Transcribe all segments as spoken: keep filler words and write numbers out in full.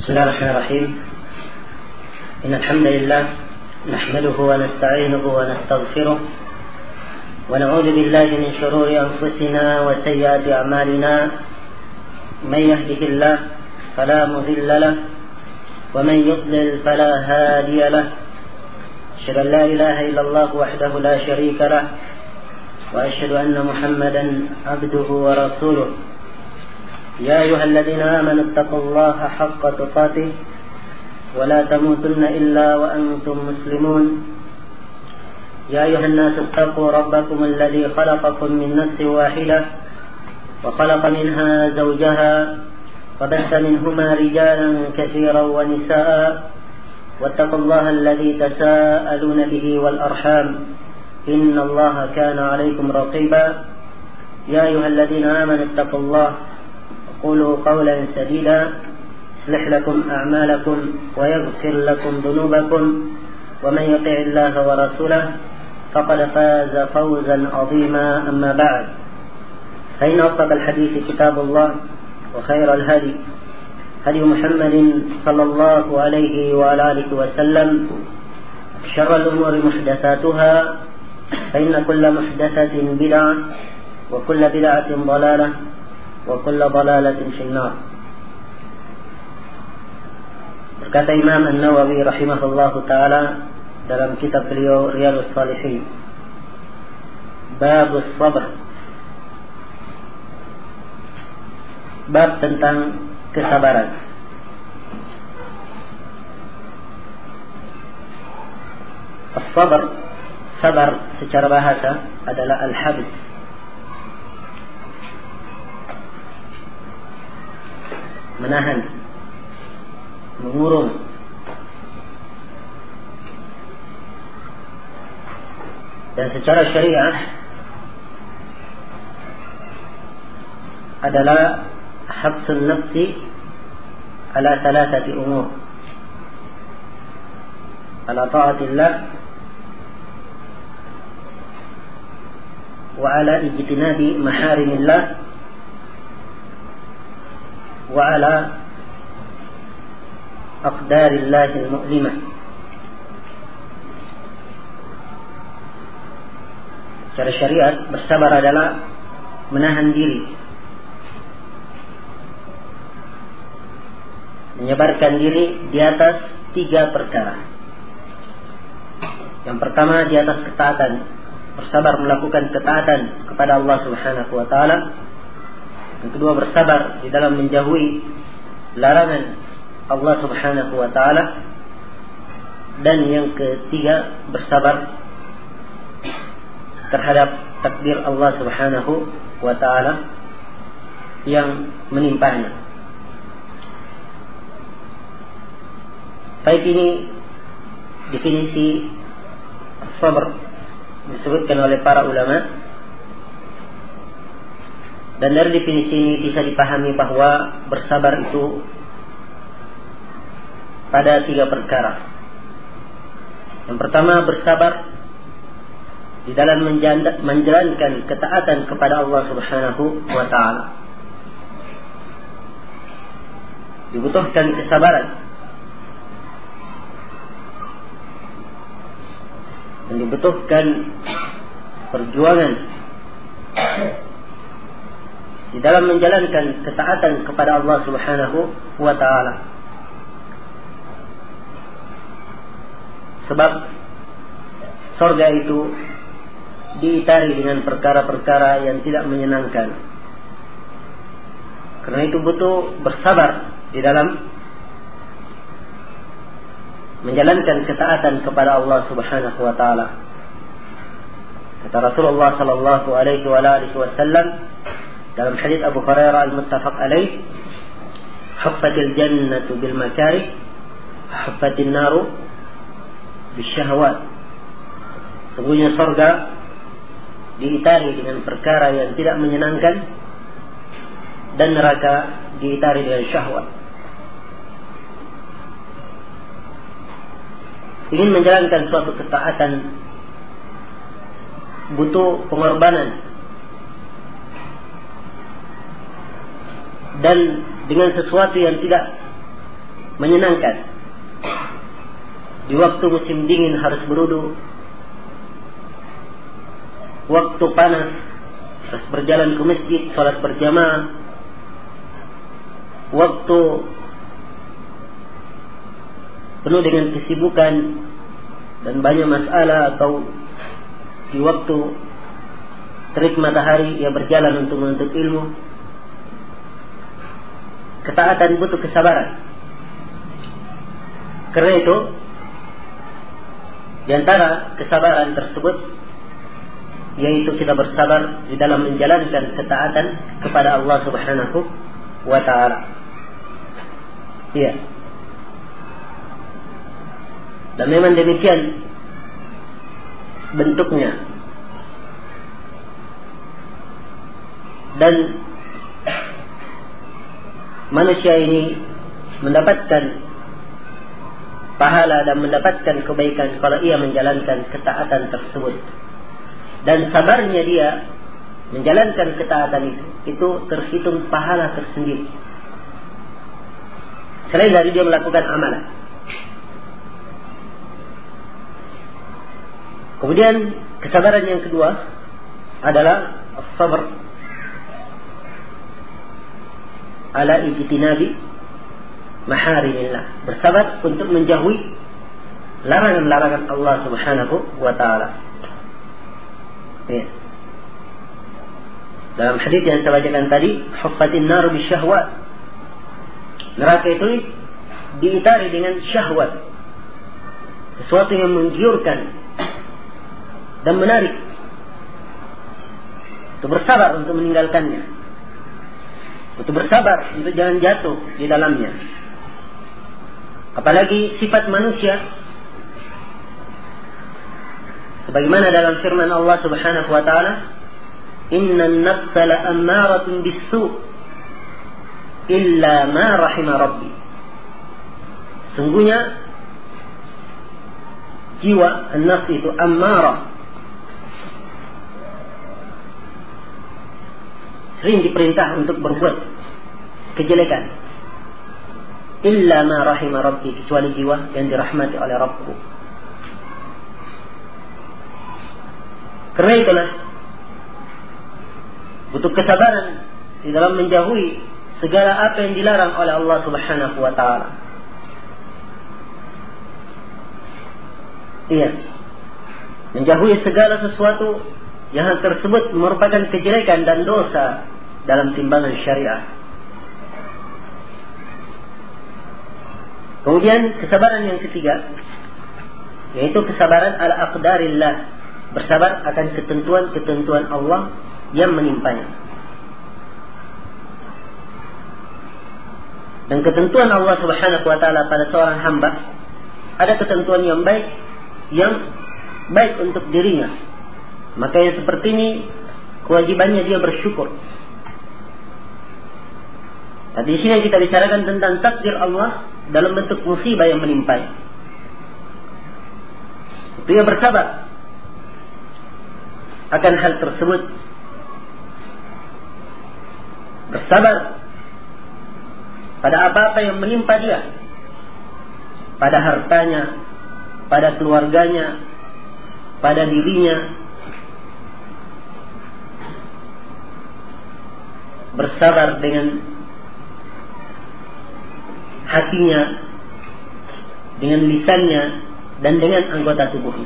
بسم الله الرحمن الرحيم. إن الحمد لله نحمده ونستعينه ونستغفره ونعوذ بالله من شرور أنفسنا وسيئات أعمالنا. من يهده الله فلا مضل له ومن يضلل فلا هادي له. أشهد أن لا إله إلا الله وحده لا شريك له وأشهد أن محمدا عبده ورسوله. يا أيها الذين آمنوا اتقوا الله حق تقاته ولا تموتن إلا وأنتم مسلمون. يا أيها الناس اتقوا ربكم الذي خلقكم من نفس واحدة وخلق منها زوجها وبث منهما رجالا كثيرا ونساء واتقوا الله الذي تساءلون به والأرحام إن الله كان عليكم رقيبا. يا أيها الذين آمنوا اتقوا الله قولوا قولا سديدا يصلح لكم أعمالكم ويغفر لكم ذنوبكم ومن يطع الله ورسوله فقد فاز فوزا عظيما. أما بعد، فإن أصدق الحديث كتاب الله وخير الهدي هدي محمد صلى الله عليه وعلى آله وسلم. شر الأمور محدثاتها فإن كل محدثة بدعة وكل بدعة ضلالة وكل ضلالة في النار. Berkata Imam An-Nawawi rahimahullahu taala dalam kitab beliau Riyadhus Shalihin, Babus Sabr, bab tentang kesabaran. As-sabr, sabar secara bahasa adalah al-habs, menahan, mengurung. Dan secara syariah adalah habsun nafsi ala thalathati umur: ala ta'atillah wa ala ijtinabi maharimillah wa ala aqdarillahil mu'limah. Secara syariat, bersabar adalah menahan diri, menyebarkan diri di atas tiga perkara. Yang pertama, di atas ketaatan, bersabar melakukan ketaatan kepada Allah Subhanahu wa taala. Yang kedua, bersabar di dalam menjauhi larangan Allah Subhanahu wa taala. Dan yang ketiga, bersabar terhadap takdir Allah Subhanahu wa taala yang menimpanya. Baik, ini definisi sabar disebutkan oleh para ulama. Dan dari definisi ini bisa dipahami bahwa bersabar itu pada tiga perkara. Yang pertama, bersabar di dalam menjalankan ketaatan kepada Allah Subhanahu wa taala. Dibutuhkan kesabaran dan dibutuhkan perjuangan di dalam menjalankan ketaatan kepada Allah Subhanahu wa taala. Sebab surga itu diitari dengan perkara-perkara yang tidak menyenangkan. Karena itu butuh bersabar di dalam menjalankan ketaatan kepada Allah Subhanahu wa taala. Kata Rasulullah sallallahu alaihi wasallam dalam hadits Abu Hurairah al-muttafaq alaih, huffatil jannatu bil makarih, huffatin naru bisyahwat. Sungguhnya surga diitari dengan perkara yang tidak menyenangkan, dan neraka diitari dengan syahwat. Ingin menjalankan suatu ketaatan butuh pengorbanan, dan dengan sesuatu yang tidak menyenangkan. Di waktu musim dingin harus berwudu. Waktu panas harus berjalan ke masjid, sholat berjamaah. Waktu penuh dengan kesibukan dan banyak masalah, atau di waktu terik matahari ia berjalan untuk menuntut ilmu. Ketaatan butuh kesabaran. Karena itu, di antara kesabaran tersebut yaitu kita bersabar di dalam menjalankan ketaatan kepada Allah Subhanahu wa ta'ala. Iya. Dan memang demikian bentuknya. Dan manusia ini mendapatkan pahala dan mendapatkan kebaikan kalau ia menjalankan ketaatan tersebut. Dan sabarnya dia menjalankan ketaatan itu, itu terhitung pahala tersendiri. Selain dari dia melakukan amalan. Kemudian kesabaran yang kedua adalah as-sabr ala ijtinabi maharimillah, bersabar untuk menjauhi larangan-larangan Allah Subhanahu wa ta'ala. Ya. Dalam hadis yang saya bacakan tadi, huffatin nar bisyahwat, neraka itu diitari dengan syahwat, sesuatu yang menggiurkan dan menarik. Untuk bersabar untuk meninggalkannya, untuk bersabar untuk jangan jatuh di dalamnya. Apalagi sifat manusia, sebagaimana dalam firman Allah Subhanahu wa ta'ala, innan nafsa la'ammaratun bis-su' illa ma rahima rabbi. Sungguhnya jiwa an-nafs itu ammarah, sering diperintah untuk berbuat kejelekan. Illa ma rahima rabbi, kecuali jiwa yang dirahmati oleh Rabbku. Karena itulah butuh kesabaran di dalam menjauhi segala apa yang dilarang oleh Allah Subhanahu wa ta'ala. Iya, menjauhi segala sesuatu yang hal tersebut merupakan kejelekan dan dosa dalam timbangan syariah. Kemudian kesabaran yang ketiga yaitu kesabaran ala aqdarillah, bersabar akan ketentuan-ketentuan Allah yang menimpanya. Dan ketentuan Allah Subhanahu wa ta'ala pada seorang hamba, ada ketentuan yang baik, yang baik untuk dirinya. Maka yang seperti ini kewajibannya dia bersyukur. Nah, di sini kita bicarakan tentang takdir Allah dalam bentuk musibah yang menimpanya. Dia bersabar akan hal tersebut. Bersabar pada apa-apa yang menimpa dia, pada hartanya, pada keluarganya, pada dirinya. Bersabar dengan hatinya, dengan lisannya, dan dengan anggota tubuhnya.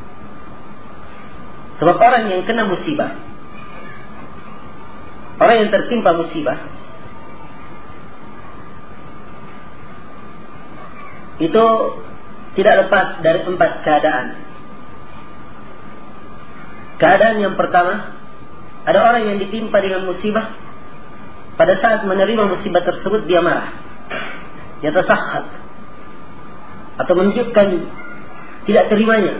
Sebab orang yang kena musibah, orang yang tertimpa musibah, itu tidak lepas dari empat keadaan. Keadaan yang pertama, ada orang yang ditimpa dengan musibah, pada saat menerima musibah tersebut dia marah, dia tersakhat, atau menunjukkan tidak terimanya,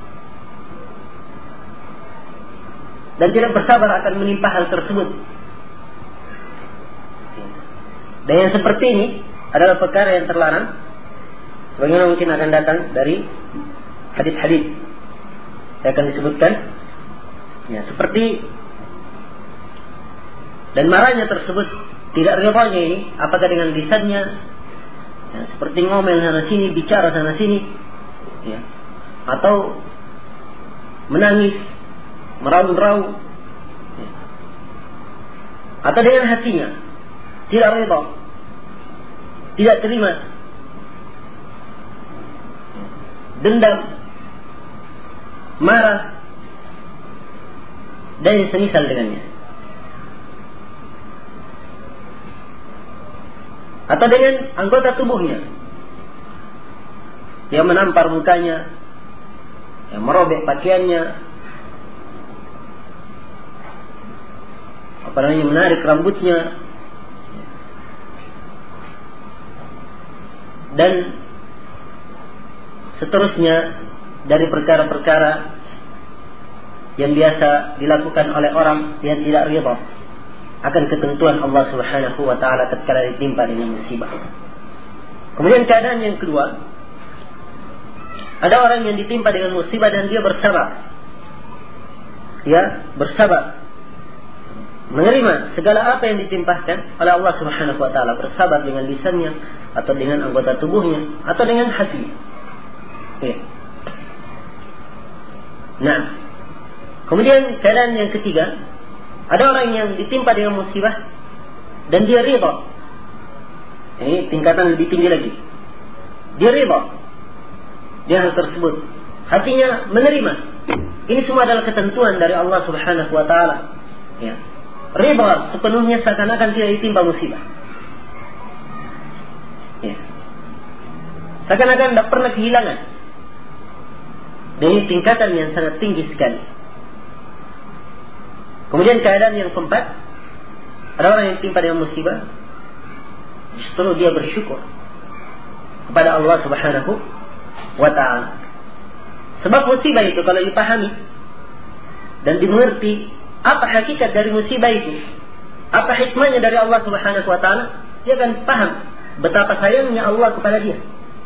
dan tidak bersabar akan menimpa hal tersebut. Dan yang seperti ini adalah perkara yang terlarang, sebagaimana mungkin akan datang dari hadis-hadis yang akan disebutkan. Ya, seperti dan marahnya tersebut tidak ridhanya ini, apakah dengan lisannya ya, seperti ngomel sana sini, bicara sana sini, ya, atau menangis, meraung-raung, ya, atau dengan hatinya tidak ridha, tidak terima, dendam, marah, dan yang semisal dengannya. Atau dengan anggota tubuhnya yang menampar mukanya, yang merobek pakaiannya, apa namanya, menarik rambutnya, dan seterusnya dari perkara-perkara yang biasa dilakukan oleh orang yang tidak ridha akan ketentuan Allah Subhanahu wa taala tatkala ditimpa dengan musibah. Kemudian keadaan yang kedua, ada orang yang ditimpa dengan musibah dan dia bersabar. Ya, bersabar. Menerima segala apa yang ditimpahkan oleh Allah Subhanahu wa taala, bersabar dengan lisannya atau dengan anggota tubuhnya atau dengan hati. Ya. Nah, kemudian keadaan yang ketiga, ada orang yang ditimpa dengan musibah dan dia ridha. Ini tingkatan lebih tinggi lagi. Dia ridha dengan hal tersebut. Hatinya menerima. Ini semua adalah ketentuan dari Allah Subhanahu wa taala. Ya. Ridha sepenuhnya seakan-akan tidak ditimpa musibah. Ya. Seakan-akan tidak pernah kehilangan. Dan ini tingkatan yang sangat tinggi sekali. Kemudian keadaan yang keempat, ada orang yang ditimpa dengan musibah, justru dia bersyukur kepada Allah Subhanahu wa taala. Sebab musibah itu kalau dipahami dan dimengerti apa hakikat dari musibah itu, apa hikmahnya dari Allah Subhanahu wa taala, dia akan paham betapa sayangnya Allah kepada dia.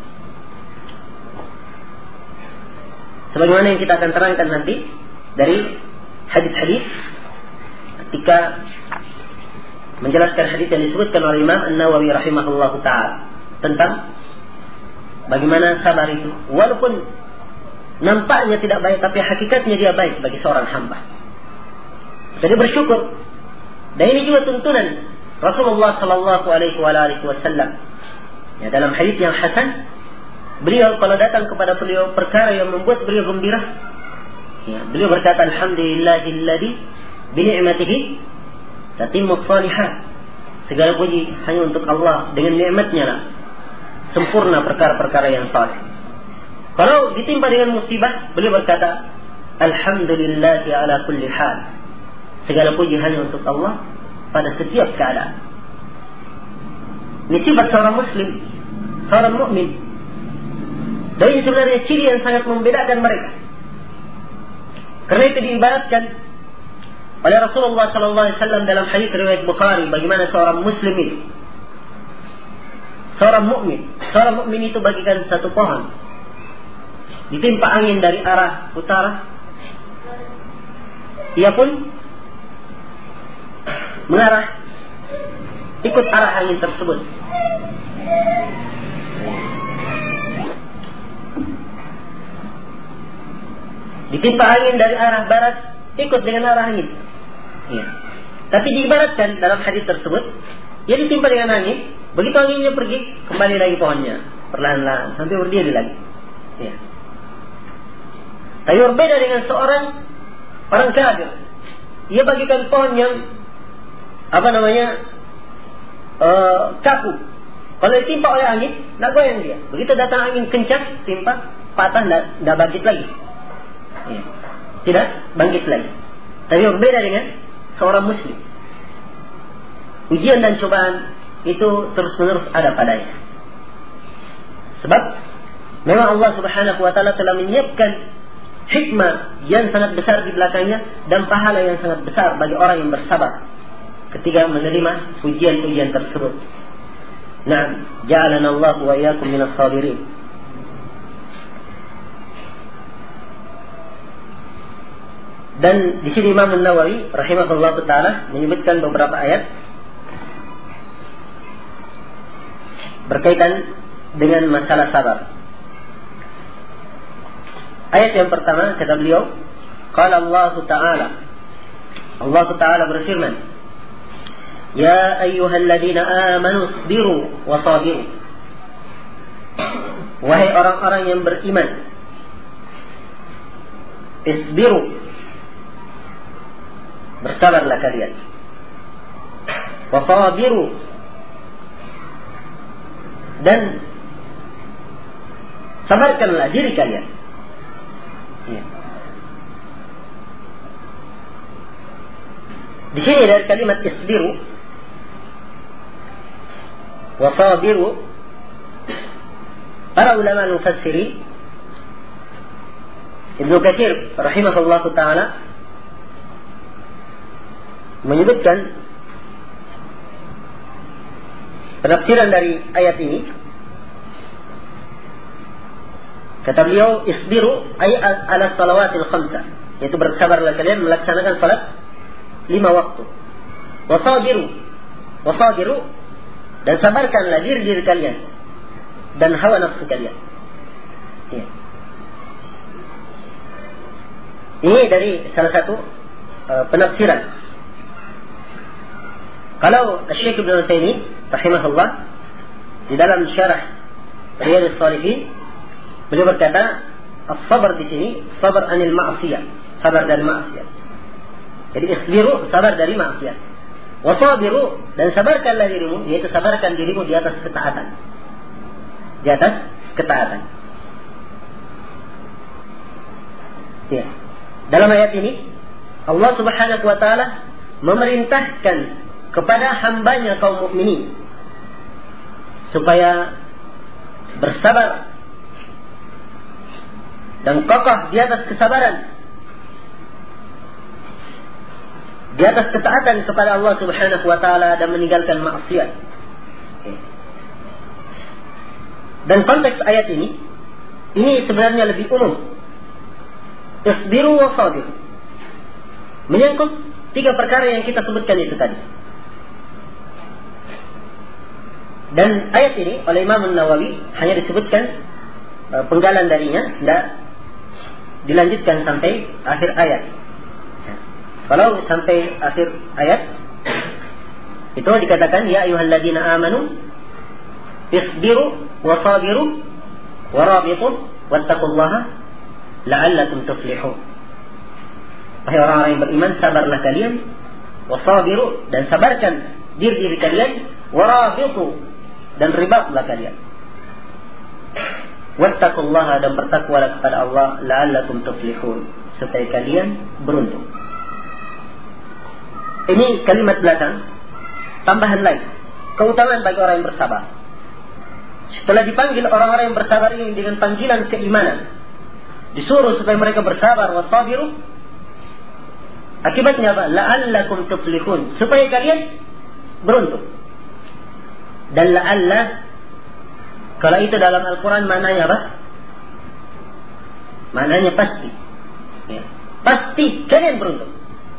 Sebagaimana yang kita akan terangkan nanti dari hadis-hadis ketika menjelaskan hadis yang disebutkan oleh Imam An-Nawawi rahimahullahu ta'ala tentang bagaimana sabar itu, walaupun nampaknya tidak baik tapi hakikatnya dia baik bagi seorang hamba. Jadi bersyukur. Dan ini juga tuntunan Rasulullah sallallahu alaihi wasallam. Ya, dalam hadis yang hasan, beliau kalau datang kepada beliau perkara yang membuat beliau gembira, ya, beliau berkata alhamdulillahilladzi bi ni'matihi tatimmu shalihat. Segala puji hanya untuk Allah, dengan nikmatnya lah sempurna perkara-perkara yang saleh. Kalau ditimpa dengan musibah, beliau berkata alhamdulillahi ala kulli hal. Segala puji hanya untuk Allah pada setiap keadaan. Ini sifat seorang muslim, seorang mukmin. Dan ini sebenarnya ciri yang sangat membedakan mereka. Karena itu diibaratkan oleh Rasulullah sallallahu alaihi wasallam dalam hadis riwayat Bukhari bagaimana seorang muslim itu, seorang mukmin, seorang mukmin itu bagikan satu pohon ditimpa angin dari arah utara, ia pun mengarah ikut arah angin tersebut. Ditimpa angin dari arah barat, ikut dengan arah angin. Ya. Tapi diibaratkan dalam hadis tersebut, ia ditimpa dengan angin, begitu anginnya pergi, kembali lagi pohonnya, perlahan-lahan sampai berdiri lagi. Ya. Tapi berbeda dengan seorang orang kafir. Ia bagikan pohon yang apa namanya uh, kaku. Kalau ditimpa oleh angin, tidak goyang dia. Begitu datang angin kencang, timpa, patah, tidak bangkit lagi. Ya. Tidak bangkit lagi. Tapi berbeda dengan seorang muslim. Ujian dan cobaan itu terus-menerus ada padanya. Sebab memang Allah Subhanahu wa taala telah menyiapkan hikmah yang sangat besar di belakangnya dan pahala yang sangat besar bagi orang yang bersabar ketika menerima ujian-ujian tersebut. Nah, ja'alana Allah wa iyyakum minas sabirin. Dan di sini Imam An-Nawawi rahimahullah taala menyebutkan beberapa ayat berkaitan dengan masalah sabar. Ayat yang pertama kata beliau, qala Allah Ta'ala, Allah Ta'ala berfirman, ya ayyuhalladzina amanu isbiru wa sabiru. Wahai orang-orang yang beriman, isbiru, bersabarlah kalian, wa sabiru, dan sabarkanlah diri kalian. Ya. Di sini dari kalimat isbiru wa sabiru, para ulama al-mufassirin, Ibnu Katsir rahimahullahu taala menyebutkan penafsiran dari ayat ini. Kata beliau, isbiru ay ala salawatil khamsah, yaitu bersabarlah kalian melaksanakan salat lima waktu. Wasabiru, wasabiru, dan sabarkanlah diri diri kalian dan hawa nafsu kalian. Ya. Ini dari salah satu uh, penafsiran. Kalau Syekh Ibnu Utsaimin rahimahullah di dalam syarah Riyadhus Shalihin, beliau berkata, as-sabar di sini sabar anil ma'siyah, sabar dari maksiat. Jadi isbiru, sabar dari maksiat. Wasabiru, dan sabarkanlah dirimu, yaitu sabarkan dirimu di atas ketaatan. Di atas ketaatan. Ya. Dalam ayat ini Allah Subhanahu wa taala memerintahkan kepada hambanya kaum mukminin supaya bersabar dan kokoh di atas kesabaran, di atas ketaatan kepada Allah Subhanahu wa taala dan meninggalkan maksiat. Dan konteks ayat ini ini sebenarnya lebih umum. Isbiru wa sabiru, menyangkut tiga perkara yang kita sebutkan itu tadi. Dan ayat ini oleh Imam An-Nawawi hanya disebutkan uh, penggalan darinya, tidak dilanjutkan sampai akhir ayat. Kalau sampai akhir ayat itu dikatakan, ya ayyuhalladzina amanu isbiru wa sabiru wa rabitu wattaqullaha la'allakum tuflihun. Wahai orang-orang yang beriman, sabarlah kalian, wasabiru, dan sabarkan diri-diri kalian, warabitu, dan ribatlah kalian, wattaqullaha, dan bertakwalah kepada Allah, la'allakum tuflihun, supaya kalian beruntung. Ini kalimat belakang tambahan lain, keutamaan bagi orang yang bersabar. Setelah dipanggil orang-orang yang bersabar ini dengan panggilan keimanan, disuruh supaya mereka bersabar, wasabiru, akibatnya apa? La'allakum tuflihun, supaya kalian beruntung. Dan la'alla, kalau itu dalam Al-Quran maknanya apa? Maknanya pasti, ya. Pasti kalian beruntung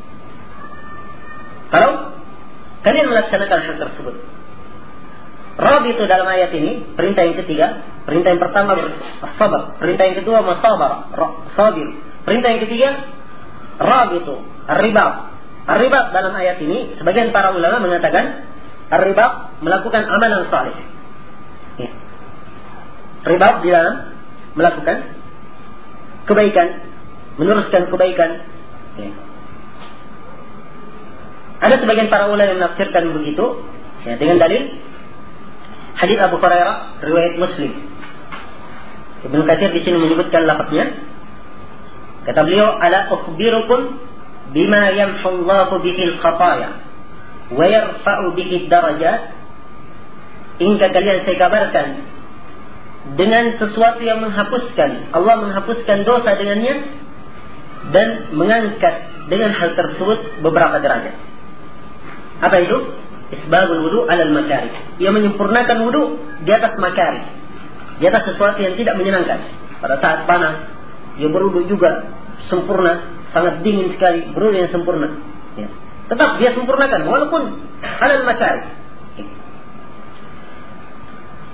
kalau kalian melaksanakan hal tersebut. Rab itu dalam ayat ini perintah yang ketiga. Perintah yang pertama bersabar, perintah yang kedua masabar, sabir. Perintah yang ketiga rab itu ar-ribat. Ar-ribat dalam ayat ini sebagian para ulama mengatakan ar-ribat melakukan amalan saleh. Ya. Ribat di dalam melakukan kebaikan, meneruskan kebaikan. Ya. Ada sebagian para ulama yang menafsirkan begitu, ya, dengan dalil hadis Abu Hurairah riwayat Muslim. Ibnu Katsir di sini menyebutkan lafaznya. Kata beliau, ala ukhbirukum bima yamhu Allahu bihi al-khataya wa yarfa'u bihi ad-darajat. Hingga kalian saya kabarkan dengan sesuatu yang menghapuskan, Allah menghapuskan dosa dengannya dan mengangkat dengan hal tersebut beberapa derajat. Apa itu? Isbagul wudu alal makari. Ia menyempurnakan wudu di atas makari, di atas sesuatu yang tidak menyenangkan. Pada saat panas, dia berwudu juga sempurna, sangat dingin sekali, berwudu yang sempurna. Ya. Tetap dia sempurnakan walaupun alal makari.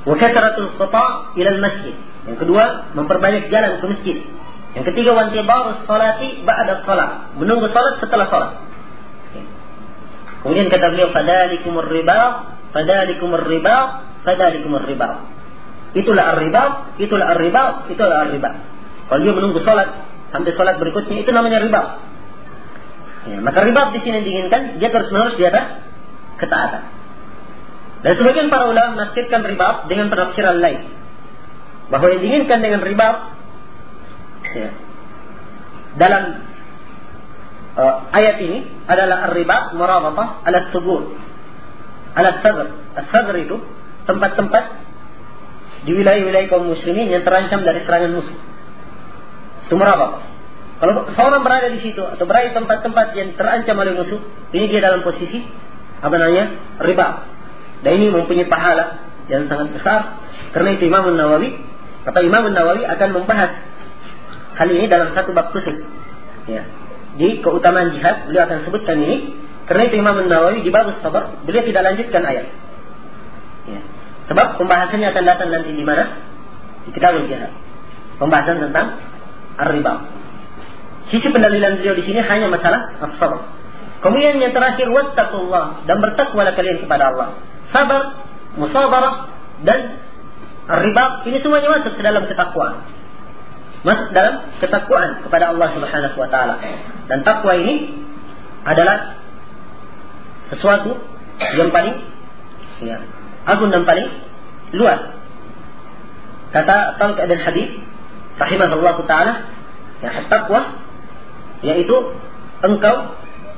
Wa kathratul khata' ila al-masjid. Yang kedua, memperbanyak jalan ke masjid. Yang ketiga, wa intidharus salati ba'da shalah, menunggu salat setelah salat. Kemudian kata beliau, fadalikumur riba, fadalikumur riba, fadalikumur riba. Itulah ar-riba, itulah ar-riba, itulah ar-riba. Kalau dia menunggu salat sampai salat berikutnya, itu namanya riba. Ya, maka riba di sini diinginkan dia terus-menerus di atas ketaatan. Dan sebagian para ulama menafsirkan riba dengan penafsiran lain, bahwa yang diinginkan dengan riba ya, dalam uh, ayat ini adalah ar-riba murabatah ala subur, ala sabr. As-sabr itu tempat-tempat di wilayah-wilayah kaum muslimin yang terancam dari serangan musuh. Itu murabatah. Kalau seorang berada di situ atau berada di tempat-tempat yang terancam oleh musuh, ini dia dalam posisi apa namanya? Riba. Dan ini mempunyai pahala yang sangat besar. Karena itu Imam Nawawi, kata Imam Nawawi akan membahas hal ini dalam satu bab khusus. Ya. Di keutamaan jihad beliau akan sebutkan ini. Karena itu Imam Nawawi di bab sabar beliau tidak lanjutkan ayat. Ya. Sebab pembahasannya akan datang nanti di mana? Di kitabul jihad. Pembahasan tentang ar-riba. Sisi pendalilan beliau di sini hanya masalah as-sabr. Kemudian yang terakhir, wattaqullah, dan bertakwalah kalian kepada Allah. Sabar, musabarah, dan riba, ini semuanya masuk ke dalam ketakwaan. Masuk dalam ketakwaan kepada Allah Subhanahu wa taala. Dan takwa ini adalah sesuatu yang paling ya, agung dan paling luas. Kata Talq bin Habib rahimahullahu taala, ya, takwa yaitu engkau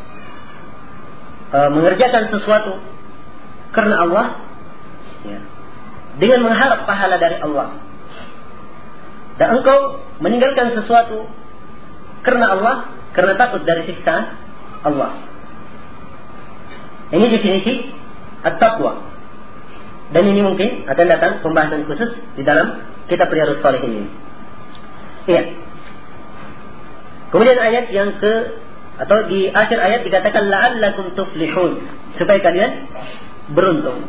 e, mengerjakan sesuatu karena Allah, ya, dengan mengharap pahala dari Allah, dan engkau meninggalkan sesuatu karena Allah, karena takut dari siksaan Allah. Ini definisi at-taqwa. Dan ini mungkin akan datang pembahasan khusus di dalam kitab Riyadhus Shalihin ini. Iya. Kemudian ayat yang ke atau di akhir ayat dikatakan la'allakum tuflihun, supaya kalian beruntung.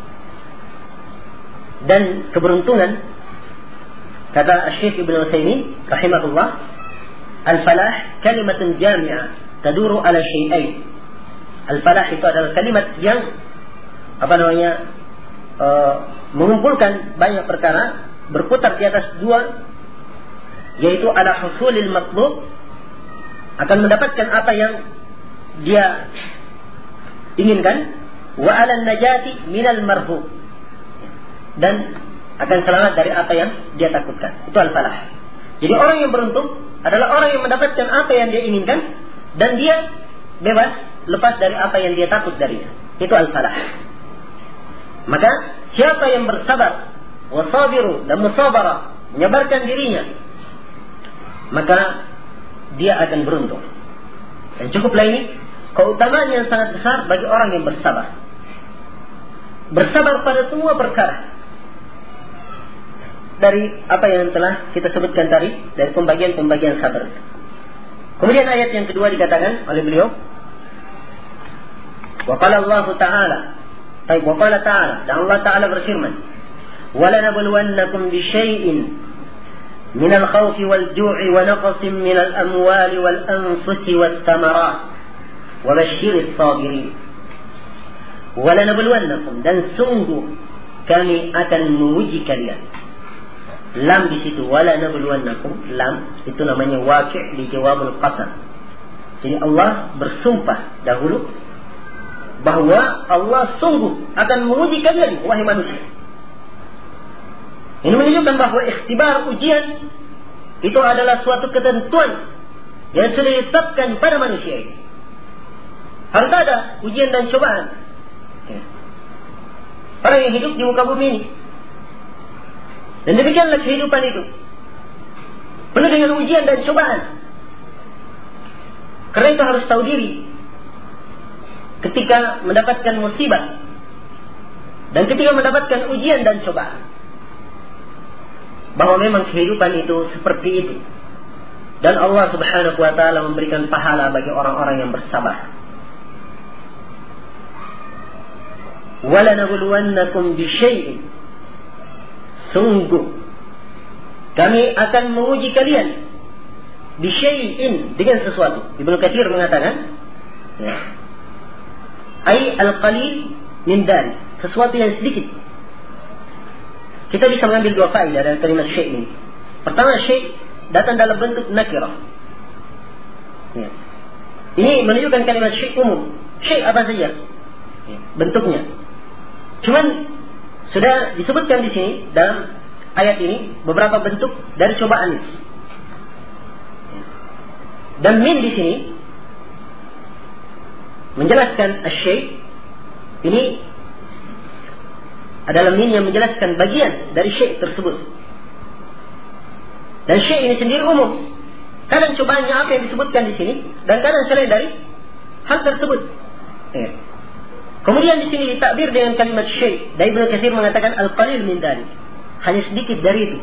Dan keberuntungan, kata Syekh Ibnu Utsaimin rahimahullah, al-falah kalimatun jami'ah taduru ala syai'ain. Al-falah itu adalah kalimat yang apa namanya uh, mengumpulkan banyak perkara, berputar di atas dua, yaitu ala husulil matlub, akan mendapatkan apa yang dia inginkan, wa ala najati minal marhub, dan akan selamat dari apa yang dia takutkan. Itu al-falah. Jadi orang yang beruntung adalah orang yang mendapatkan apa yang dia inginkan dan dia bebas lepas dari apa yang dia takut darinya. Itu al-falah. Maka siapa yang bersabar, wasabiru, dan musabarah, menyabarkan dirinya, maka dia akan beruntung. Dan cukuplah ini keutamaan yang sangat besar bagi orang yang bersabar. Bersabar pada semua perkara, dari apa yang telah kita sebutkan tadi, dari pembagian-pembagian sabar. Kemudian ayat yang kedua dikatakan oleh beliau, wa qala Allah Ta'ala, baik, wa qala Ta'ala, dan Allah Ta'ala berfirman, wa lanabluwannakum bi syai'in minal khawfi wal ju'i wa naqsin minal amwali wal anfusi was thamarat wa basyiris sabirin. Wa lanabluwannakum, dan sungguh kami akan menguji kalian. Lam di situ, wala nabluwannakum, lam itu namanya waqi' di jawabul qasam. Jadi Allah bersumpah dahulu bahwa Allah sungguh akan menguji kalian, wahai manusia. Ini menunjukkan bahwa ikhtibar, ujian, itu adalah suatu ketentuan yang sudah ditetapkan pada manusia ini. Harus ada ujian dan cobaan. Orang yang hidup di muka bumi ini. Dan demikianlah kehidupan itu, penuh dengan ujian dan cobaan. Karena itu harus tahu diri ketika mendapatkan musibah dan ketika mendapatkan ujian dan cobaan, bahwa memang kehidupan itu seperti itu. Dan Allah Subhanahu wa ta'ala memberikan pahala bagi orang-orang yang bersabar. وَلَنَبْلُوَنَّكُمْ بِشَيْءٍ sungguh kami akan menguji kalian bisyai'in, dengan sesuatu. Ibnu Katsir mengatakan, ya, ai al-qalil min dalik, sesuatu yang sedikit. Kita bisa mengambil dua faedah dari kalimat syai' ini. Pertama, syai' datang dalam bentuk nakirah. Ya. Ini menunjukkan kalimat syai' umum. Syai' apa saja, ya, bentuknya. Cuman sudah disebutkan di sini dalam ayat ini beberapa bentuk dari cobaan itu. Dan min di sini menjelaskan asy-syai' ini adalah min yang menjelaskan bagian dari syai' tersebut. Dan syai' ini sendiri umum. Kadang cobaannya apa yang disebutkan di sini, dan kadang selain dari hal tersebut. Ya. Kemudian di sini ditakbir dengan kalimat syai'. Dan Ibnu Katsir mengatakan al-qalil min dzalik, hanya sedikit dari itu.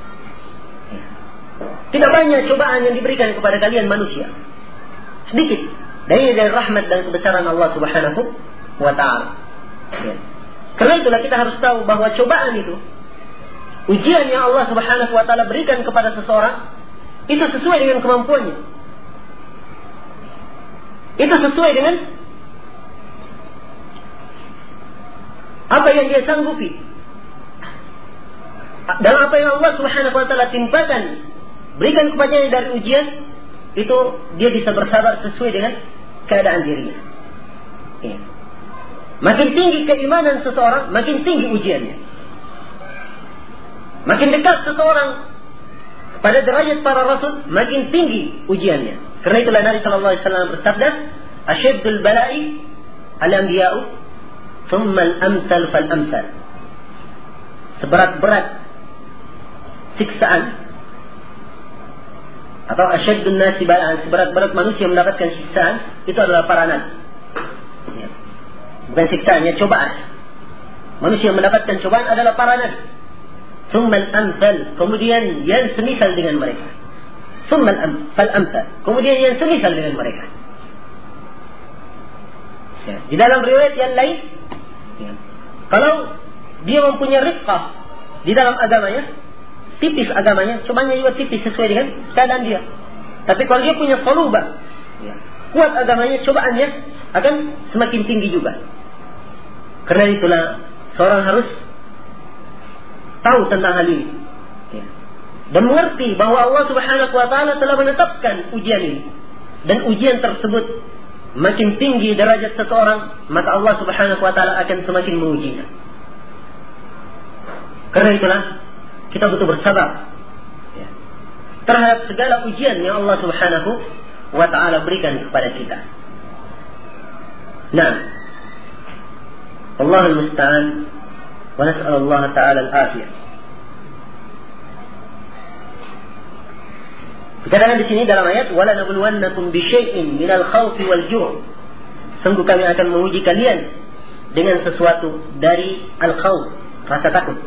Tidak banyak cobaan yang diberikan kepada kalian manusia. Sedikit. Dari dari rahmat dan kebesaran Allah Subhanahu wa ta'ala. Ya. Karena itulah kita harus tahu bahwa cobaan itu, ujian yang Allah Subhanahu wa ta'ala berikan kepada seseorang, itu sesuai dengan kemampuannya. Itu sesuai dengan apa yang dia sanggupi. Dalam apa yang Allah Subhanahu wa ta'ala timpakan, berikan kepadanya dari ujian, itu dia bisa bersabar sesuai dengan keadaan dirinya. Ya. Makin tinggi keimanan seseorang, makin tinggi ujiannya. Makin dekat seseorang pada derajat para rasul, makin tinggi ujiannya. Karena itulah Nabi sallallahu alaihi wasallam bersabda, "Asyaddul bala'i al-anbiya'u, thumma al-amsal fal-amsal." Seberat-berat siksaan, atau asyaddun nasi bala'an, seberat-berat manusia mendapatkan siksaan, itu adalah para nabi. Ya. Bukan siksaannya, cobaan. Manusia mendapatkan cobaan adalah para nabi. Tsummal amsal, kemudian yang semisal dengan mereka. Tsummal fal-amsal, kemudian yang semisal dengan mereka. Ya. Di dalam riwayat yang lain, ya, kalau dia mempunyai rifqah di dalam agamanya, tipis agamanya, cobaannya juga tipis sesuai dengan keadaan dia. Tapi kalau dia punya salubah, ya, kuat agamanya, cobaannya akan semakin tinggi juga. Karena itulah seorang harus tahu tentang hal ini, ya, dan mengerti bahwa Allah Subhanahu wa ta'ala telah menetapkan ujian ini. Dan ujian tersebut makin tinggi derajat seseorang, maka Allah Subhanahu wa ta'ala akan semakin mengujinya. Karena itulah kita butuh bersabar, ya, terhadap segala ujian yang Allah Subhanahu wa ta'ala berikan kepada kita. Nah, Allahul musta'an, wa nas'alullah ta'ala al-afiyah. Dikatakan di sini dalam ayat, wala nabluwannakum bi syai'in minal khawfi wal ju'. Sungguh kami akan menguji kalian dengan sesuatu dari al-khawf, rasa takut.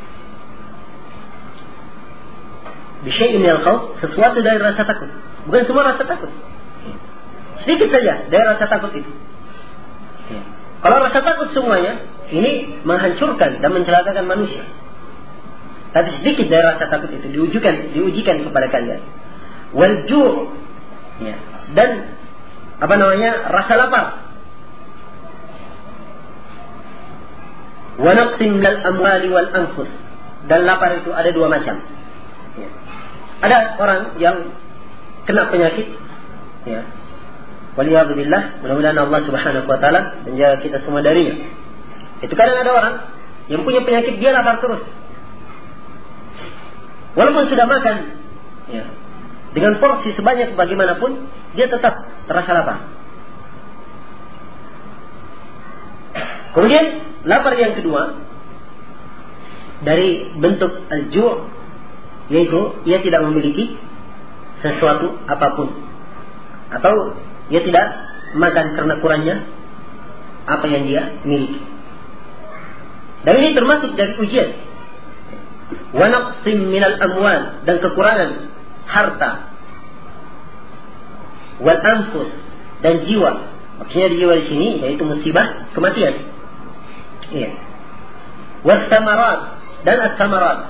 Bi syai'in minal khawf, sesuatu dari rasa takut. Bukan semua rasa takut. Sedikit saja dari rasa takut itu. Kalau rasa takut semuanya, ini menghancurkan dan mencelakakan manusia. Tapi sedikit dari rasa takut itu diujikan, diujikan kepada kalian. Wal ju', ya, dan apa namanya, rasa lapar. Wa naqsim minal amwali wal anfus, dan lapar itu ada dua macam. Ya. Ada orang yang kena penyakit, ya, waliyadzubillah, mudah-mudahan Allah Subhanahu wa ta'ala menjaga kita semua darinya. Itu kadang ada orang yang punya penyakit, dia lapar terus. Walaupun sudah makan, ya, dengan porsi sebanyak bagaimanapun, dia tetap terasa lapar. Kemudian lapar yang kedua dari bentuk al-ju', yaitu ia tidak memiliki sesuatu apapun, atau ia tidak makan karena kurangnya apa yang dia miliki. Dan ini termasuk dari ujian. Wa naqsim minal amwal, dan kekurangan harta. Wal anfus, dan jiwa. Maksudnya jiwa di sini yaitu musibah kematian. Iya. Was samarat, dan as-samarat,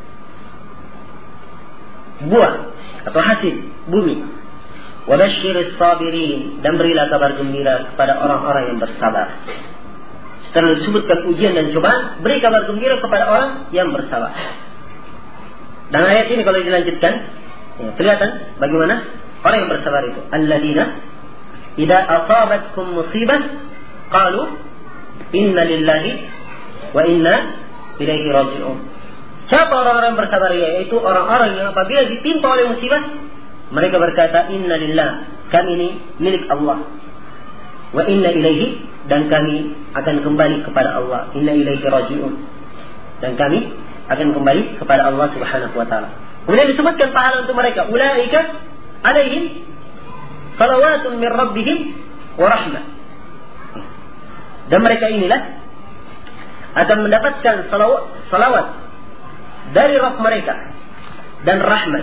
buah atau hasil bumi. Wa basyiris sabirin, dan berilah kabar gembira kepada orang-orang yang bersabar. Setelah disebutkan ujian dan cobaan, beri kabar gembira kepada orang yang bersabar. Dan ayat ini kalau dilanjutkan, ya, kelihatan bagaimana orang yang bersabar itu. Alladzina idza asabatkum musibah qalu inna lillahi wa inna ilaihi raji'un. Siapa orang-orang yang bersabar? Yaitu orang-orang yang apabila ditimpa oleh musibah, mereka berkata, inna lillah, kami ini milik Allah, wa inna ilaihi, dan kami akan kembali kepada Allah, inna ilaihi raji'un, dan kami akan kembali kepada Allah subhanahu wa ta'ala. Kemudian disebutkan pahala untuk mereka, ulaika alaihim salawatun min rabbihim wa rahmah. Dan mereka inilah akan mendapatkan salawat, salawat dari Rabb mereka dan rahmat.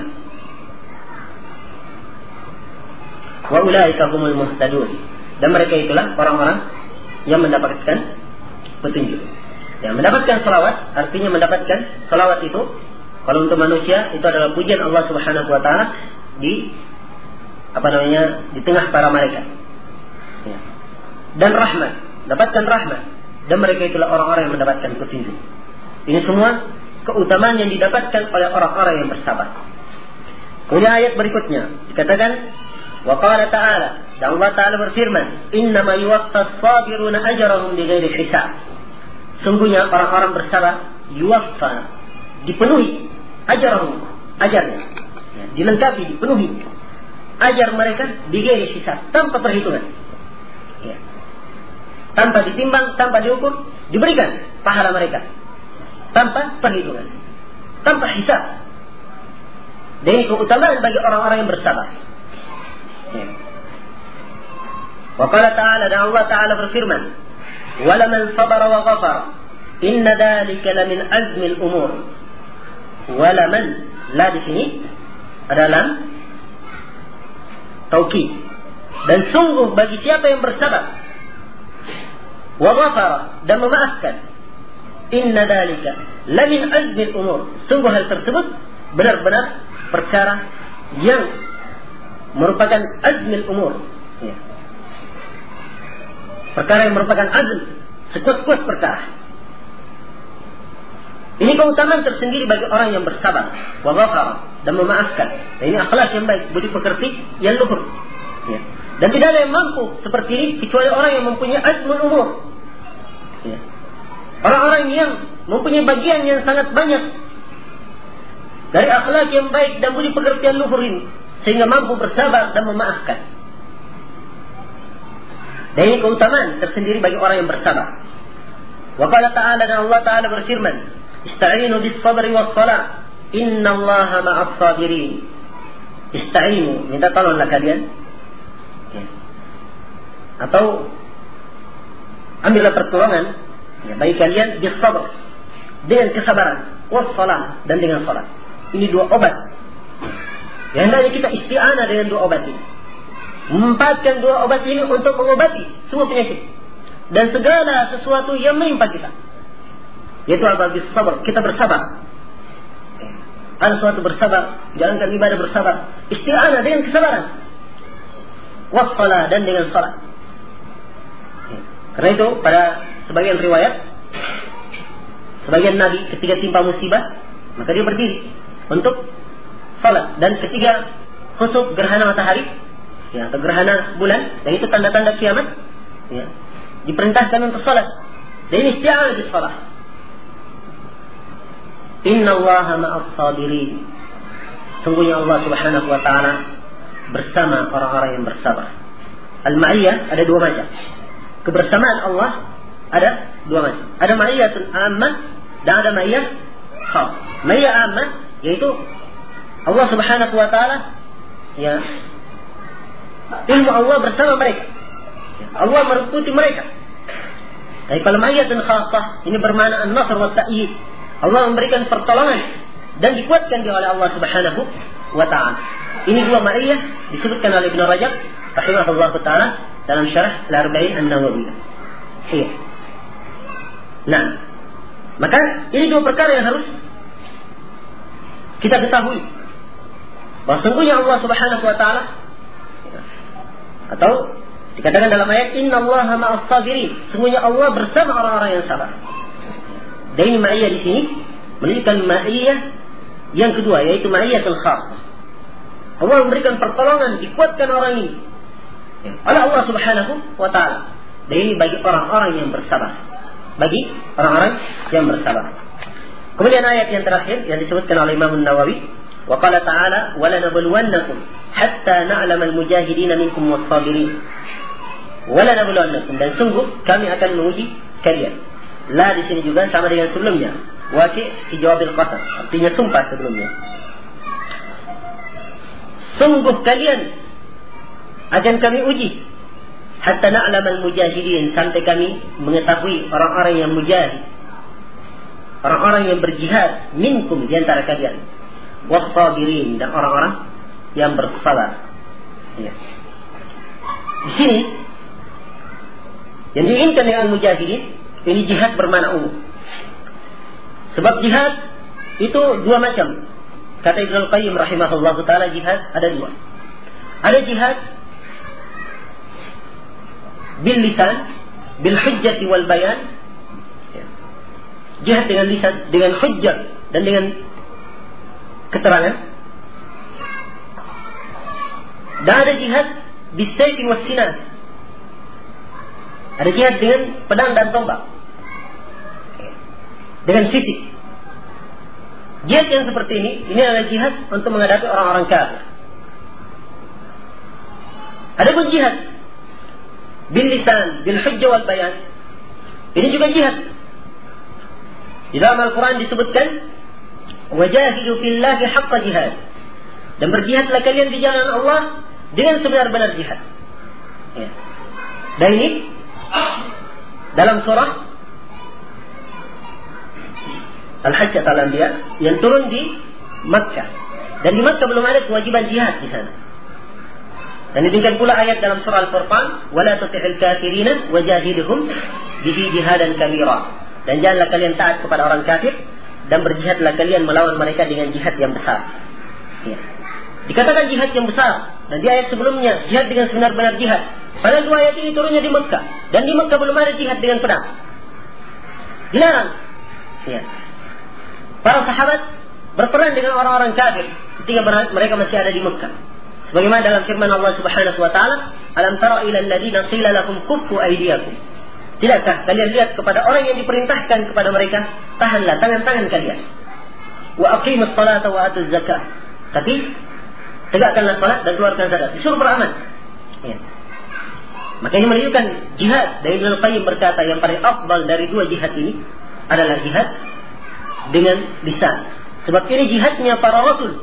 Wa ulaika humul muhtadun, dan mereka itulah orang-orang yang mendapatkan petunjuk. Yang mendapatkan salawat artinya mendapatkan salawat itu kalau untuk manusia itu adalah pujian Allah Subhanahu wa taala di apa namanya di tengah para malaikat. Ya. Dan rahmat, dapatkan rahmat, dan mereka itulah orang-orang yang mendapatkan petunjuk. Ini semua keutamaan yang didapatkan oleh orang-orang yang bersabar. Kemudian ayat berikutnya dikatakan wa qala ta'ala, dan Allah Ta'ala berfirman, innama yuwaffas sabiruna ajrahum bighairi hisab. Sungguhnya orang-orang bersabar yuwaffa, dipenuhi ajrahum, ajarnya, ya, dilengkapi, dipenuhi ajar mereka bighairi hisab, tanpa perhitungan, ya. Tanpa ditimbang, tanpa diukur, diberikan pahala mereka tanpa perhitungan, tanpa hisab. Dan ini keutamaan bagi orang-orang yang bersabar. Ya. Wa qala ta'ala, dan Allah Ta'ala berfirman, walaman sabara wa ghafara inna dzalika lamin azmil umur. Walaman, la di sini adalah taukid, dan sungguh bagi siapa yang bersabar wa ghafara, dan memaafkan, inna dzalika lamin azmil umur, sungguh hal tersebut benar-benar perkara yang merupakan azmil umur, ya. Perkara yang merupakan azm, sekuat-kuat perkara. Ini keutamaan tersendiri bagi orang yang bersabar, wa ghafara, dan memaafkan. Dan ini akhlak yang baik, budi pekerti yang luhur, ya. Dan tidak ada yang mampu seperti ini kecuali orang yang mempunyai azmul umur, ya. Orang-orang yang mempunyai bagian yang sangat banyak dari akhlak yang baik dan budi pekerti yang luhur ini, sehingga mampu bersabar dan memaafkan. Dan ini keutamaan tersendiri bagi orang yang bersabar. Wa qala ta'ala, dan Allah Ta'ala berfirman, ista'inu bis sabri was salah innallaha ma'as sabirin. Ista'inu, minta tolonglah kalian, ya. Atau ambillah pertolongan, ya, bagi kalian bis sabr, dengan kesabaran, was salah, dan dengan salat. Ini dua obat. Yang hendaknya kita isti'anah dengan dua obat ini, memanfaatkan dua obat ini untuk mengobati semua penyakit dan segala sesuatu yang menimpa kita, yaitu apa? Sabar, kita bersabar. Ada sesuatu bersabar, jalankan ibadah bersabar, isti'anah dengan kesabaran, wassalah, dan dengan salat. Karena itu pada sebagian riwayat, sebagian nabi ketika timpa musibah, maka dia berdiri untuk salat, dan ketika khusuf gerhana matahari, ya, atau gerhana bulan, dan itu tanda-tanda kiamat, ya, diperintahkan untuk salat. Dan ini isti'anah bis salat. Innallaha ma'as sabirin. Sungguhnya Allah Subhanahu wa taala bersama orang-orang yang bersabar. Al-ma'iyah ada dua macam. Kebersamaan Allah ada dua macam. Ada ma'iyatun ammah dan ada ma'iyah khas. Ma'iyah ammah yaitu Allah Subhanahu wa taala, ya, ilmu Allah bersama mereka, Allah meliputi mereka. Tapi kalau ma'iyatun khassah, ini bermakna an-nasr wa ta'yid. Allah memberikan pertolongan dan dikuatkan dia oleh Allah Subhanahu wa ta'ala. Ini dua ma'iyah disebutkan oleh Ibnu Rajab rahimahullah ta'ala dalam syarah Al-Arba'in An-Nawawiyah. Iya. Nah, Maka ini dua perkara yang harus kita ketahui, bahwa sungguhnya Allah Subhanahu wa taala, atau dikatakan dalam ayat innallaha ma'as sabirin, sungguhnya Allah bersama orang-orang yang sabar. Dan ini ma'iyah di sini menunjukkan ma'iyah yang kedua, yaitu ma'iyatul khassah. Allah memberikan pertolongan, dikuatkan orang ini oleh Allah Subhanahu wa taala. Dan ini bagi orang-orang yang bersabar. Bagi orang-orang yang bersabar. Kemudian ayat yang terakhir yang disebutkan oleh Imam Nawawi, wa qala ta'ala wa lanabluwannakum hatta na'lamal mujahidin minkum was-sabirin. Wa lanabluwannakum, dan sungguh kami akan menguji kalian. La di sini juga sama dengan sebelumnya. Waqi' fi jawabil qasam, artinya sumpah sebelumnya. Sungguh kalian akan kami uji hatta na'lamal mujahidin, sampai kami mengetahui orang-orang yang mujahid, orang-orang yang berjihad, minkum, di antara kalian, was-sabirin, dan orang-orang yang bersabar. Ya. Di sini yang diinginkan dengan mujahidin ini jihad bermakna umum. Sebab jihad itu dua macam. Kata Ibnu Qayyim rahimahullah taala, jihad ada dua. Ada jihad bil lisan, bil hujjati wal bayan. Jihad dengan lisan, dengan hujjah dan dengan keterangan. Dan ada jihad bisayfi was sinan. Ada jihad dengan pedang dan tombak, dengan fisik. Jihad yang seperti ini, ini adalah jihad untuk menghadapi orang-orang kafir. Adapun jihad bil lisan, bil hujjah wal bayan, ini juga jihad. Di dalam Al-Quran disebutkan wajahidu fillahi haqqa jihad, dan berjihadlah kalian di jalan Allah dengan sebenar-benar jihad. Ya. Dan ini dalam surah Al-Hajj Al-Anbiya yang turun di Makkah, dan di Makkah belum ada kewajiban jihad di sana. Dan demikian pula ayat dalam surah Al-Furqan, wala tuti'il kafirina wajahidhum bihi jihadan kabira, dan janganlah kalian taat kepada orang kafir, dan berjihadlah kalian melawan mereka dengan jihad yang besar. Ya. Dikatakan jihad yang besar, dan di ayat sebelumnya jihad dengan sebenar-benar jihad. Padahal dua ayat ini turunnya di Makkah, dan di Makkah belum ada jihad dengan pedang. Dilarang. Ya. Para sahabat berperang dengan orang-orang kafir ketika mereka masih ada di Makkah. Sebagaimana dalam firman Allah Subhanahu wa taala, "Alam tara ila alladziina qila lahum kuffu aydiyakum." Tidakkah kalian lihat kepada orang yang diperintahkan kepada mereka, tahanlah tangan-tangan kalian. Wa aqimus salata wa atuz zakah. Tapi tegakkanlah salat dan keluarkan zakat. Disuruh beramal. Ya. Maka ini menunjukkan jihad. Dari Ibnu Qayyim berkata yang paling afdal dari dua jihad ini adalah jihad dengan lisan. Sebab ini jihadnya para rasul,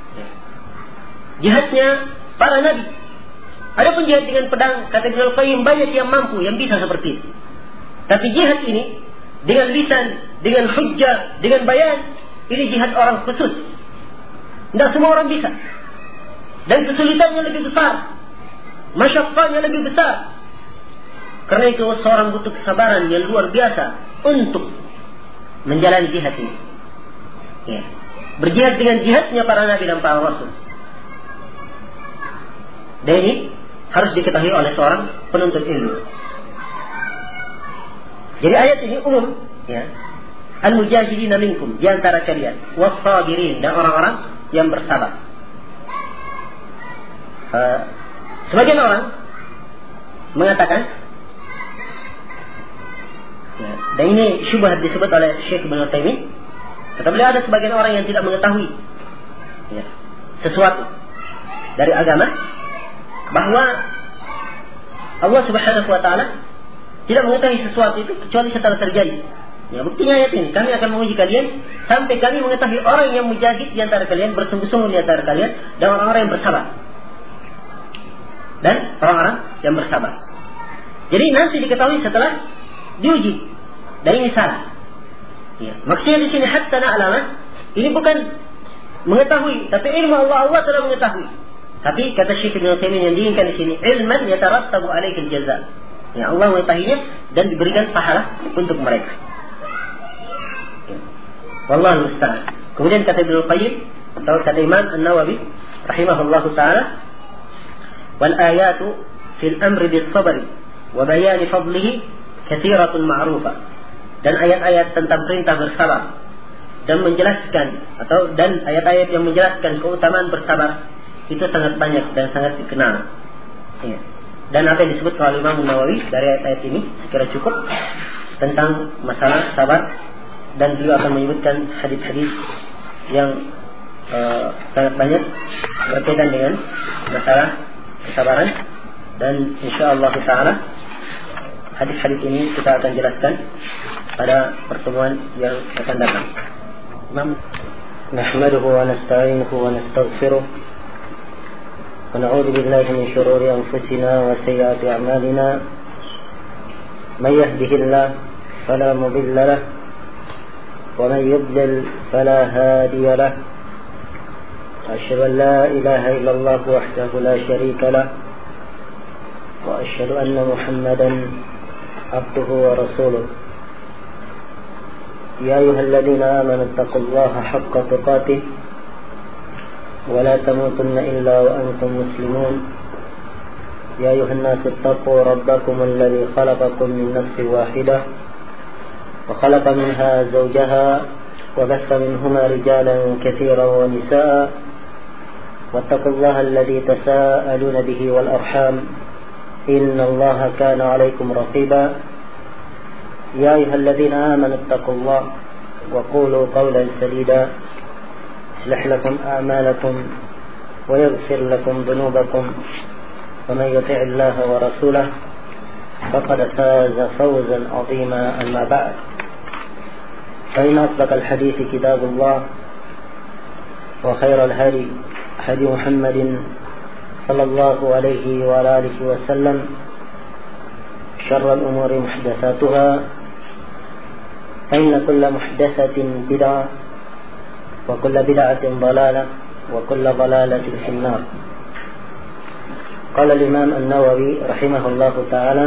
jihadnya para nabi. Adapun jihad dengan pedang, kata Ibnu Qayyim, banyak yang mampu, yang bisa seperti itu. Tapi jihad ini dengan lisan, dengan hujjah, dengan bayan, ini jihad orang khusus. Tidak semua orang bisa. Dan kesulitannya lebih besar, masyaqqahnya lebih besar. Karena itu seorang butuh kesabaran yang luar biasa untuk menjalani jihad ini. Ya. Berjihad dengan jihadnya para nabi dan para rasul. Dan ini harus diketahui oleh seorang penuntut ilmu. Jadi ayat ini umum, ya. Al-mujahidina minkum, di antara kalian, was-sabirin, dan orang-orang yang bersabar. Uh, sebagian orang mengatakan, ya, dan ini syubhat disebut oleh Syekh Ibnu Taimiyah, kata beliau ada sebagian orang yang tidak mengetahui, ya, sesuatu dari agama, bahwa Allah Subhanahu wa taala tidak mengetahui sesuatu itu kecuali setelah terjadi. Ya, buktinya ayat ini, kami akan menguji kalian sampai kami mengetahui orang yang mujahid di antara kalian, bersungguh-sungguh di antara kalian, dan orang-orang yang bersabar. Dan orang-orang yang bersabar. Jadi nanti diketahui setelah diuji. Dan ini salah. Ya, maksudnya di sini hatta na'lama, ini bukan mengetahui, tapi ilmu Allah, Allah telah mengetahui. Tapi kata Syekh Ibnu Taimiyah yang diinginkan di sini, ilman yatarattabu alaihil jaza. Ya, Allah mengetahuinya dan diberikan pahala untuk mereka. Wallahu musta'an. Kemudian kata Ibnu Qayyim atau kata Imam An-Nawawi rahimahullahu taala, wal ayatu fil amri bis sabr wa bayan fadlihi katsiratun ma'rufah. Dan ayat-ayat tentang perintah bersabar dan menjelaskan atau dan ayat-ayat yang menjelaskan keutamaan bersabar itu sangat banyak dan sangat dikenal. Ya. Dan apa yang disebut oleh Imam Nawawi dari ayat-ayat ini sekira cukup tentang masalah sabar, dan beliau akan menyebutkan hadis-hadis yang uh, sangat banyak berkaitan dengan masalah kesabaran, dan insyaallah taala hadis-hadis ini kita akan jelaskan pada pertemuan yang akan datang. Imam nahmaduhu wa nasta'inuhu wa nastaghfiruh wa na'udzu billahi min shururi anfusina wa sayyiati a'malina. May yahdihillahu fala mudilla lahu wa may yudlil fala hadiya lahu. Asyhadu an la ilaha illallah wahdahu la syarika lahu wa asyhadu anna Muhammadan abduhu wa rasuluh. يا أيها الذين آمنوا اتقوا الله حق تقاته ولا تموتن إلا وأنتم مسلمون. يا أيها الناس اتقوا ربكم الذي خلقكم من نفس واحدة وخلق منها زوجها وبث منهما رجالا كثيرا ونساء واتقوا الله الذي تساءلون به والأرحام إن الله كان عليكم رقيبا. يا أيها الذين آمنوا اتقوا الله وقولوا قولا سديدا يصلح لكم أعمالكم ويغفر لكم ذنوبكم ومن يطع الله ورسوله فقد فاز فوزا عظيما. أما بعد، فإن أصدق الحديث كتاب الله وخير الهدي هدي محمد صلى الله عليه وعلى آله وسلم. شر الأمور محدثاتها فإن كل محدثة بدعة وكل بدعة ضلالة وكل ضلالة في النار. قال الإمام النووي رحمه الله تعالى,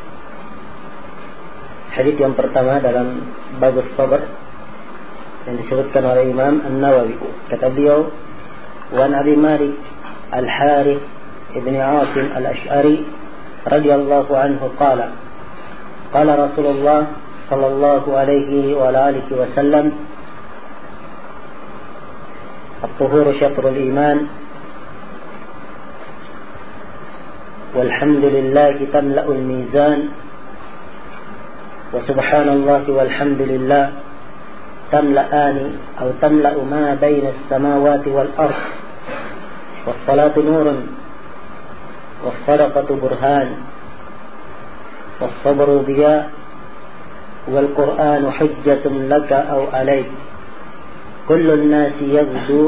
hadits yang pertama dalam bab sabar yang disebutkan oleh Imam An-Nawawi, kata beliau, wa Abi Malik Al-Harith ibn Asim Al-Ash'ari radhiyallahu anhu qala qala Rasulullah sallallahu alaihi wa alihi wasallam, at-tuhuru syatrul iman walhamdulillahi tamla'ul mizan wa subhanallahi walhamdulillah tamla'ani aw tamla'u ma baina as-samawati wal ard was salatu nurun was sadaqatu burhan was sabru diya wal Qur'anu hujjatun laka aw alayk. Kullu an-nasi yaghdu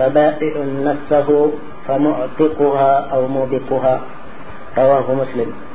faba'i'un nafsahu famu'tiquha aw mubiquha. Rawahu Muslim.